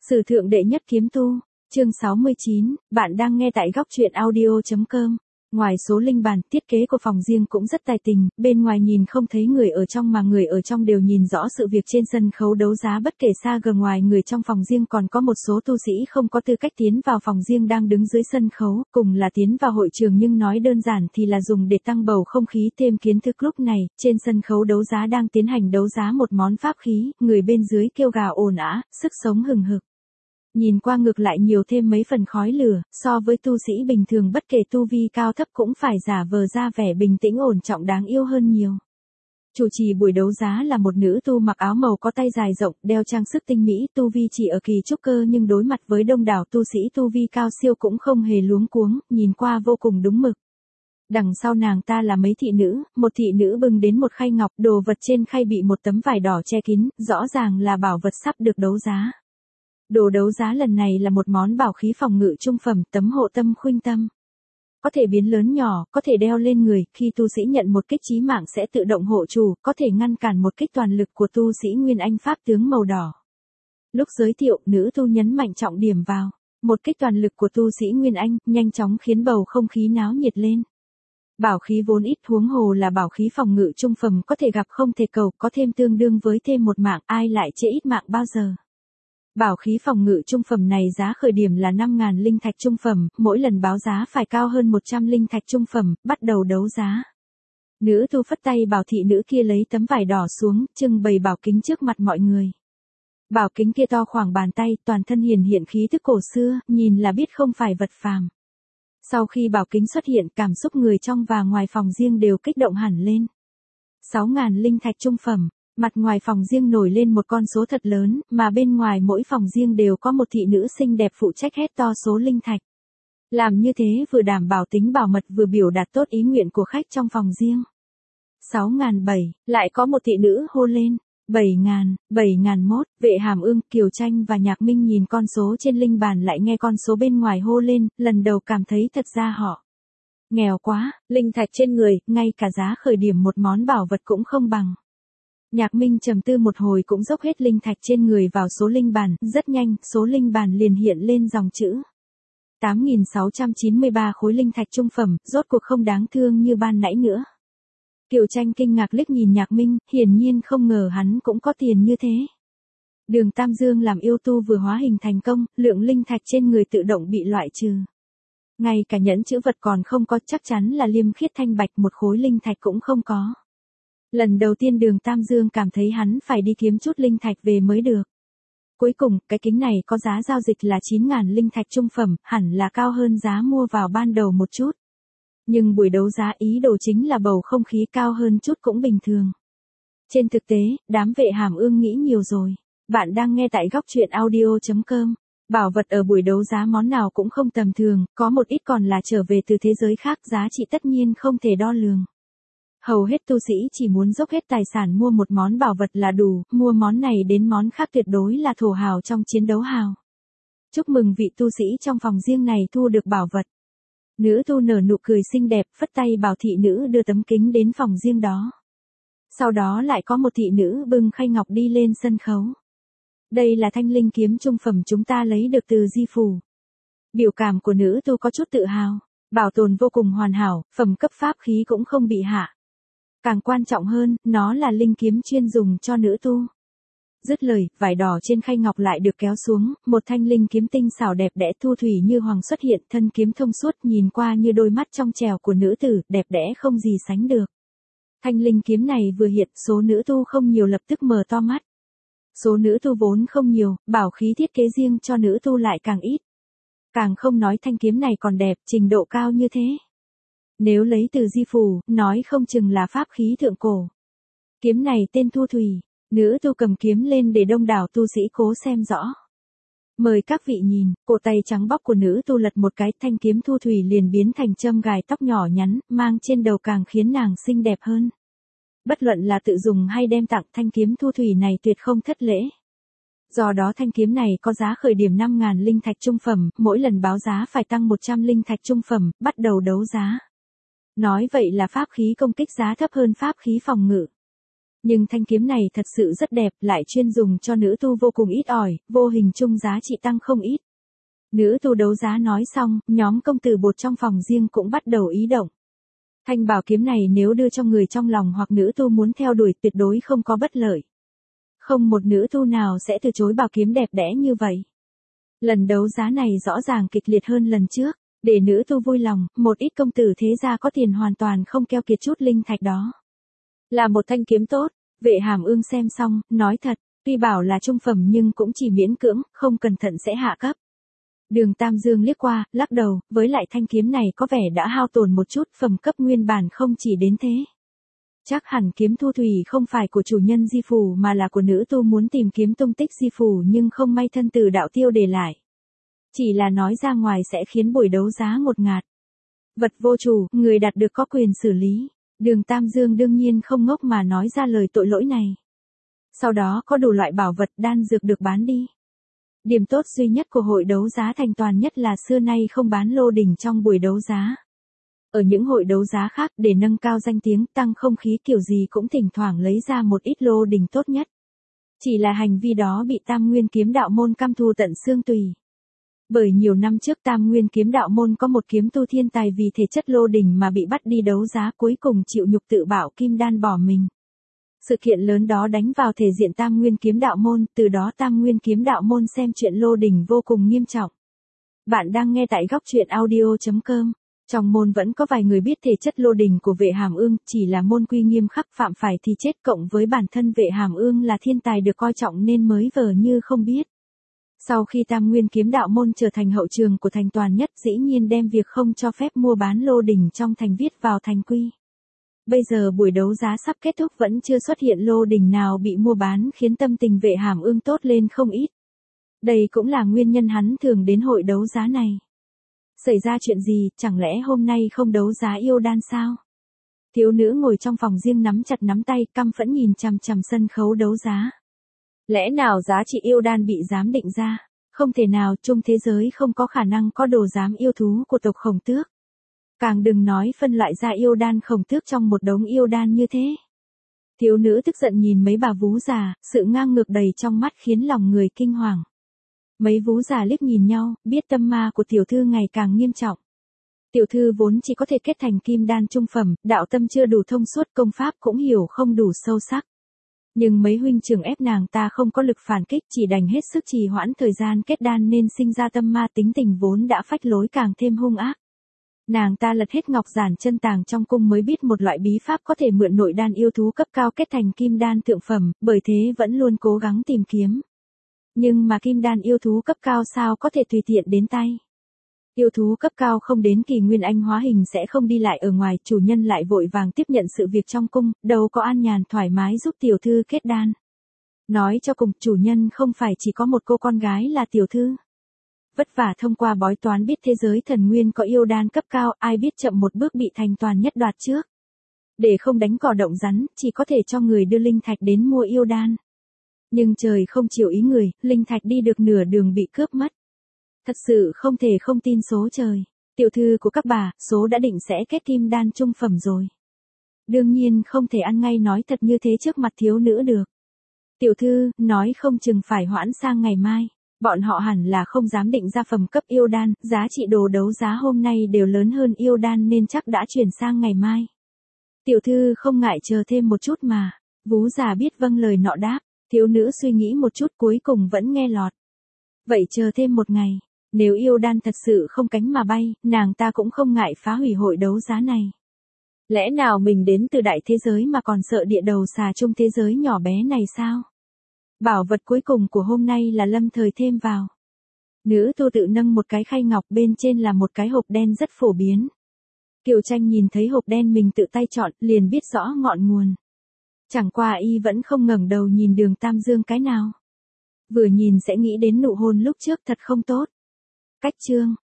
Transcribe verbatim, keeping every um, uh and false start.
Sử thượng đệ nhất kiếm tu, chương sáu mươi chín, bạn đang nghe tại góc truyện audio chấm com. Ngoài số linh bàn, thiết kế của phòng riêng cũng rất tài tình, bên ngoài nhìn không thấy người ở trong mà người ở trong đều nhìn rõ sự việc trên sân khấu đấu giá. Bất kể xa gần ngoài người trong phòng riêng còn có một số tu sĩ không có tư cách tiến vào phòng riêng đang đứng dưới sân khấu, cùng là tiến vào hội trường nhưng nói đơn giản thì là dùng để tăng bầu không khí thêm kiến thức. Lúc này, trên sân khấu đấu giá đang tiến hành đấu giá một món pháp khí, người bên dưới kêu gào ồn ào, sức sống hừng hực. Nhìn qua ngược lại nhiều thêm mấy phần khói lửa, so với tu sĩ bình thường bất kể tu vi cao thấp cũng phải giả vờ ra vẻ bình tĩnh ổn trọng đáng yêu hơn nhiều. Chủ trì buổi đấu giá là một nữ tu mặc áo màu có tay dài rộng, đeo trang sức tinh mỹ, tu vi chỉ ở kỳ trúc cơ nhưng đối mặt với đông đảo tu sĩ tu vi cao siêu cũng không hề luống cuống, nhìn qua vô cùng đúng mực. Đằng sau nàng ta là mấy thị nữ, một thị nữ bưng đến một khay ngọc, đồ vật trên khay bị một tấm vải đỏ che kín, rõ ràng là bảo vật sắp được đấu giá. Đồ đấu giá lần này là một món bảo khí phòng ngự trung phẩm, tấm hộ tâm khuynh tâm. Có thể biến lớn nhỏ, có thể đeo lên người, khi tu sĩ nhận một kích chí mạng sẽ tự động hộ chủ, có thể ngăn cản một kích toàn lực của tu sĩ Nguyên Anh pháp tướng màu đỏ. Lúc giới thiệu, nữ tu nhấn mạnh trọng điểm vào, một kích toàn lực của tu sĩ Nguyên Anh, nhanh chóng khiến bầu không khí náo nhiệt lên. Bảo khí vốn ít, huống hồ là bảo khí phòng ngự trung phẩm, có thể gặp không thể cầu, có thêm tương đương với thêm một mạng, ai lại chê ít mạng bao giờ. Bảo khí phòng ngự trung phẩm này giá khởi điểm là năm nghìn linh thạch trung phẩm, mỗi lần báo giá phải cao hơn một trăm linh thạch trung phẩm, bắt đầu đấu giá. Nữ tu phất tay bảo thị nữ kia lấy tấm vải đỏ xuống, trưng bày bảo kính trước mặt mọi người. Bảo kính kia to khoảng bàn tay, toàn thân hiển hiện khí thức cổ xưa, nhìn là biết không phải vật phàm. Sau khi bảo kính xuất hiện, cảm xúc người trong và ngoài phòng riêng đều kích động hẳn lên. sáu nghìn linh thạch trung phẩm. Mặt ngoài phòng riêng nổi lên một con số thật lớn, mà bên ngoài mỗi phòng riêng đều có một thị nữ xinh đẹp phụ trách hét to số linh thạch. Làm như thế vừa đảm bảo tính bảo mật vừa biểu đạt tốt ý nguyện của khách trong phòng riêng. sáu nghìn bảy, lại có một thị nữ hô lên. bảy nghìn, bảy nghìn mốt, Vệ Hàm Ương, Kiều Tranh và Nhạc Minh nhìn con số trên linh bàn lại nghe con số bên ngoài hô lên, lần đầu cảm thấy thật ra họ nghèo quá, linh thạch trên người, ngay cả giá khởi điểm một món bảo vật cũng không bằng. Nhạc Minh trầm tư một hồi cũng dốc hết linh thạch trên người vào số linh bàn, rất nhanh, số linh bàn liền hiện lên dòng chữ. tám nghìn sáu trăm chín mươi ba khối linh thạch trung phẩm, rốt cuộc không đáng thương như ban nãy nữa. Kiều Tranh kinh ngạc liếc nhìn Nhạc Minh, hiển nhiên không ngờ hắn cũng có tiền như thế. Đường Tam Dương làm yêu tu vừa hóa hình thành công, lượng linh thạch trên người tự động bị loại trừ. Ngay cả nhẫn chữ vật còn không có, chắc chắn là liêm khiết thanh bạch một khối linh thạch cũng không có. Lần đầu tiên Đường Tam Dương cảm thấy hắn phải đi kiếm chút linh thạch về mới được. Cuối cùng, cái kính này có giá giao dịch là chín nghìn linh thạch trung phẩm, hẳn là cao hơn giá mua vào ban đầu một chút. Nhưng buổi đấu giá ý đồ chính là bầu không khí cao hơn chút cũng bình thường. Trên thực tế, đám Vệ Hàm Ương nghĩ nhiều rồi. Bạn đang nghe tại góc truyện audio chấm com. Bảo vật ở buổi đấu giá món nào cũng không tầm thường, có một ít còn là trở về từ thế giới khác, giá trị tất nhiên không thể đo lường. Hầu hết tu sĩ chỉ muốn dốc hết tài sản mua một món bảo vật là đủ, mua món này đến món khác tuyệt đối là thổ hào trong chiến đấu hào. Chúc mừng vị tu sĩ trong phòng riêng này thu được bảo vật. Nữ tu nở nụ cười xinh đẹp, phất tay bảo thị nữ đưa tấm kính đến phòng riêng đó. Sau đó lại có một thị nữ bưng khay ngọc đi lên sân khấu. Đây là thanh linh kiếm trung phẩm chúng ta lấy được từ Di Phủ. Biểu cảm của nữ tu có chút tự hào, bảo tồn vô cùng hoàn hảo, phẩm cấp pháp khí cũng không bị hạ. Càng quan trọng hơn, nó là linh kiếm chuyên dùng cho nữ tu. Dứt lời, vải đỏ trên khay ngọc lại được kéo xuống, một thanh linh kiếm tinh xảo đẹp đẽ thu thủy như hoàng xuất hiện, thân kiếm thông suốt nhìn qua như đôi mắt trong trèo của nữ tử, đẹp đẽ không gì sánh được. Thanh linh kiếm này vừa hiện, số nữ tu không nhiều lập tức mở to mắt. Số nữ tu vốn không nhiều, bảo khí thiết kế riêng cho nữ tu lại càng ít. Càng không nói thanh kiếm này còn đẹp, trình độ cao như thế. Nếu lấy từ Di Phủ, nói không chừng là pháp khí thượng cổ. Kiếm này tên Thu Thủy, nữ tu cầm kiếm lên để đông đảo tu sĩ cố xem rõ. Mời các vị nhìn, cổ tay trắng bóc của nữ tu lật một cái, thanh kiếm Thu Thủy liền biến thành châm gài tóc nhỏ nhắn, mang trên đầu càng khiến nàng xinh đẹp hơn. Bất luận là tự dùng hay đem tặng, thanh kiếm Thu Thủy này tuyệt không thất lễ. Do đó thanh kiếm này có giá khởi điểm năm nghìn linh thạch trung phẩm, mỗi lần báo giá phải tăng một trăm linh thạch trung phẩm, bắt đầu đấu giá. Nói vậy là pháp khí công kích giá thấp hơn pháp khí phòng ngự. Nhưng thanh kiếm này thật sự rất đẹp, lại chuyên dùng cho nữ tu vô cùng ít ỏi, vô hình chung giá trị tăng không ít. Nữ tu đấu giá nói xong, nhóm công tử bột trong phòng riêng cũng bắt đầu ý động. Thanh bảo kiếm này nếu đưa cho người trong lòng hoặc nữ tu muốn theo đuổi tuyệt đối không có bất lợi. Không một nữ tu nào sẽ từ chối bảo kiếm đẹp đẽ như vậy. Lần đấu giá này rõ ràng kịch liệt hơn lần trước, để nữ tu vui lòng, một ít công tử thế gia có tiền hoàn toàn không keo kiệt chút linh thạch đó. Là một thanh kiếm tốt, Vệ Hàm Ương xem xong, nói thật, tuy bảo là trung phẩm nhưng cũng chỉ miễn cưỡng, không cẩn thận sẽ hạ cấp. Đường Tam Dương liếc qua, lắc đầu, với lại thanh kiếm này có vẻ đã hao tổn một chút, phẩm cấp nguyên bản không chỉ đến thế. Chắc hẳn kiếm thu thủy không phải của chủ nhân Di Phủ mà là của nữ tu muốn tìm kiếm tung tích Di Phủ nhưng không may thân từ đạo tiêu để lại. Chỉ là nói ra ngoài sẽ khiến buổi đấu giá ngột ngạt. Vật vô chủ, người đạt được có quyền xử lý. Đường Tam Dương đương nhiên không ngốc mà nói ra lời tội lỗi này. Sau đó có đủ loại bảo vật đan dược được bán đi. Điểm tốt duy nhất của hội đấu giá Thành Toàn nhất là xưa nay không bán lô đỉnh trong buổi đấu giá. Ở những hội đấu giá khác để nâng cao danh tiếng tăng không khí kiểu gì cũng thỉnh thoảng lấy ra một ít lô đỉnh tốt nhất. Chỉ là hành vi đó bị Tam Nguyên Kiếm Đạo Môn căm thù tận xương tùy. Bởi nhiều năm trước Tam Nguyên Kiếm Đạo Môn có một kiếm tu thiên tài vì thể chất lô đỉnh mà bị bắt đi đấu giá cuối cùng chịu nhục tự bảo kim đan bỏ mình. Sự kiện lớn đó đánh vào thể diện Tam Nguyên Kiếm Đạo Môn, từ đó Tam Nguyên Kiếm Đạo Môn xem chuyện lô đỉnh vô cùng nghiêm trọng. Bạn đang nghe tại góc truyện audio chấm com. Trong môn vẫn có vài người biết thể chất lô đỉnh của Vệ Hàm Ương, chỉ là môn quy nghiêm khắc phạm phải thì chết, cộng với bản thân Vệ Hàm Ương là thiên tài được coi trọng nên mới vờ như không biết. Sau khi Tam Nguyên Kiếm Đạo Môn trở thành hậu trường của Thành Toàn nhất dĩ nhiên đem việc không cho phép mua bán lô đỉnh trong thành viết vào thành quy. Bây giờ buổi đấu giá sắp kết thúc vẫn chưa xuất hiện lô đỉnh nào bị mua bán khiến tâm tình Vệ Hàm Ương tốt lên không ít. Đây cũng là nguyên nhân hắn thường đến hội đấu giá này. Xảy ra chuyện gì, chẳng lẽ hôm nay không đấu giá yêu đan sao? Thiếu nữ ngồi trong phòng riêng nắm chặt nắm tay, căm phẫn nhìn chằm chằm sân khấu đấu giá. Lẽ nào giá trị yêu đan bị giám định ra? Không thể nào, chung thế giới không có khả năng có đồ giám yêu thú của tộc Khổng Tước. Càng đừng nói phân loại ra yêu đan Khổng Tước trong một đống yêu đan như thế. Thiếu nữ tức giận nhìn mấy bà vú già, sự ngang ngược đầy trong mắt khiến lòng người kinh hoàng. Mấy vú già liếc nhìn nhau, biết tâm ma của tiểu thư ngày càng nghiêm trọng. Tiểu thư vốn chỉ có thể kết thành kim đan trung phẩm, đạo tâm chưa đủ thông suốt, công pháp cũng hiểu không đủ sâu sắc. Nhưng mấy huynh trưởng ép nàng ta không có lực phản kích, chỉ đành hết sức trì hoãn thời gian kết đan nên sinh ra tâm ma, tính tình vốn đã phách lối càng thêm hung ác. Nàng ta lật hết ngọc giản chân tàng trong cung mới biết một loại bí pháp có thể mượn nội đan yêu thú cấp cao kết thành kim đan thượng phẩm, bởi thế vẫn luôn cố gắng tìm kiếm. Nhưng mà kim đan yêu thú cấp cao sao có thể tùy tiện đến tay. Yêu thú cấp cao không đến kỳ nguyên anh hóa hình sẽ không đi lại ở ngoài, chủ nhân lại vội vàng tiếp nhận sự việc trong cung, đâu có an nhàn thoải mái giúp tiểu thư kết đan. Nói cho cùng, chủ nhân không phải chỉ có một cô con gái là tiểu thư. Vất vả thông qua bói toán biết thế giới thần nguyên có yêu đan cấp cao, ai biết chậm một bước bị Thành Toàn nhất đoạt trước. Để không đánh cỏ động rắn, chỉ có thể cho người đưa linh thạch đến mua yêu đan. Nhưng trời không chịu ý người, linh thạch đi được nửa đường bị cướp mất. Thật sự không thể không tin số trời. Tiểu thư của các bà, số đã định sẽ kết kim đan trung phẩm rồi. Đương nhiên không thể ăn ngay nói thật như thế trước mặt thiếu nữ được. Tiểu thư, nói không chừng phải hoãn sang ngày mai. Bọn họ hẳn là không dám định ra phẩm cấp yêu đan, giá trị đồ đấu giá hôm nay đều lớn hơn yêu đan nên chắc đã chuyển sang ngày mai. Tiểu thư không ngại chờ thêm một chút mà. Vú già biết vâng lời nọ đáp. Thiếu nữ suy nghĩ một chút cuối cùng vẫn nghe lọt. Vậy chờ thêm một ngày, nếu yêu đan thật sự không cánh mà bay, nàng ta cũng không ngại phá hủy hội đấu giá này. Lẽ nào mình đến từ đại thế giới mà còn sợ địa đầu xà chung thế giới nhỏ bé này sao? Bảo vật cuối cùng của hôm nay là lâm thời thêm vào. Nữ tu tự nâng một cái khay ngọc, bên trên là một cái hộp đen rất phổ biến. Kiều Tranh nhìn thấy hộp đen mình tự tay chọn, liền biết rõ ngọn nguồn. Chẳng qua y vẫn không ngẩng đầu nhìn Đường Tam Dương cái nào. Vừa nhìn sẽ nghĩ đến nụ hôn lúc trước thật không tốt. Cách chương